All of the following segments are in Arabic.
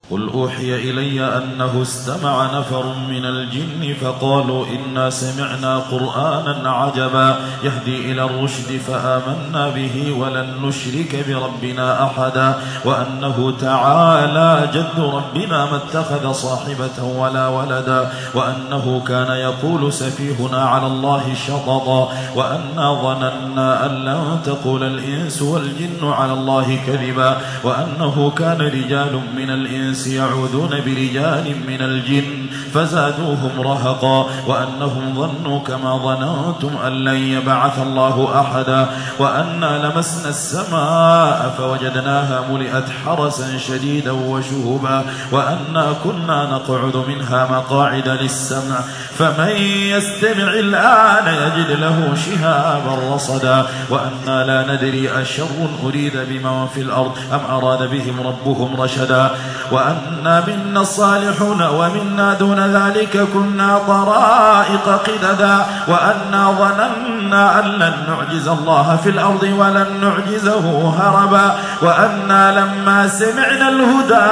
قل أوحي إلي أنه استمع نفر من الجن فقالوا إنا سمعنا قرآنا عجبا يهدي إلى الرشد فآمنا به ولن نشرك بربنا أحدا وأنه تعالى جد ربنا ما اتخذ صاحبة ولا ولدا وأنه كان يقول سفيهنا على الله شططا وأنا ظننا أن لن تقول الإنس والجن على الله كذبا وأنه كان رجال من الإنس يعوذون برجال من الجن فزادوهم رهقا وأنهم ظنوا كما ظننتم أن لن يبعث الله أحدا وأنا لمسنا السماء فوجدناها ملئت حرسا شديدا وشهبا وأنا كنا نقعد منها مقاعد للسمع فمن يستمع الآن يجد له شهابا رصدا وأنا لا ندري أشر أريد بمن في الأرض أم أراد بهم ربهم رشدا وأنا منا الصالحون ومنا دون ذلك كنا طرائق قددا وأنا ظننا أن لن نعجز الله في الأرض ولن نعجزه هربا وأنا لما سمعنا الهدى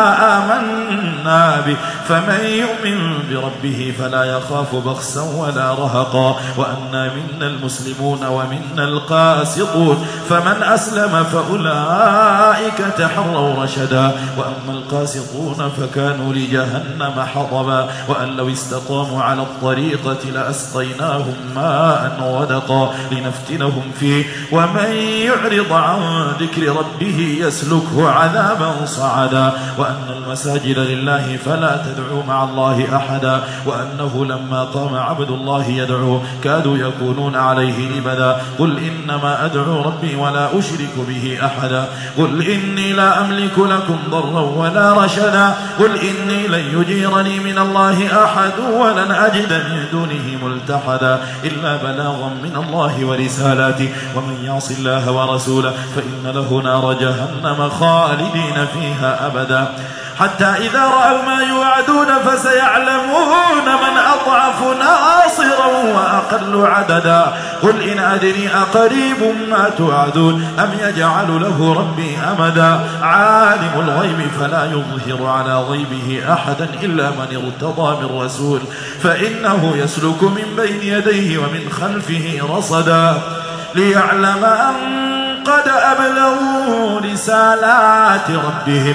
آمنا به فمن يؤمن بربه فلا يخاف بخسا ولا رهقا وأنا منا المسلمون ومنا القاسطون فمن أسلم فأولئك تحروا رشدا وأما القاسطون فكانوا لجهنم حطبا وأن لو استقاموا على الطريقة لأسقيناهم ماء غدقا لنفتنهم فيه ومن يعرض عن ذكر ربه يسلكه عذابا صعدا وأن المساجد لله فلا تدعوا مع الله أحدا وأنه لما قام عبد الله يدعو كادوا يكونون عليه لبدا قل إنما أدعو ربي ولا أشرك به أحدا قل إني لا أملك لكم ضرا ولا رشدا قل إني لن يجيرني من الله أحد ولن أجد من دونه ملتحدا إلا بلاغا من الله ورسالاته ومن يعص الله ورسوله فإن له نار جهنم خالدين فيها أبدا حتى إذا رأوا ما يوعدون فسيعلمون من أضعف ناصرا وأقل عددا قل إن أدري أقريب ما توعدون أم يجعل له ربي أمدا عالم الغيب فلا يظهر على غيبه أحدا إلا من ارتضى من رسول فإنه يسلك من بين يديه ومن خلفه رصدا ليعلم أن قد أبلغوا رسالات ربهم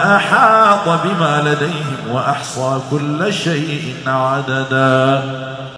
وأحاط بما لديهم وأحصى كل شيء عددا.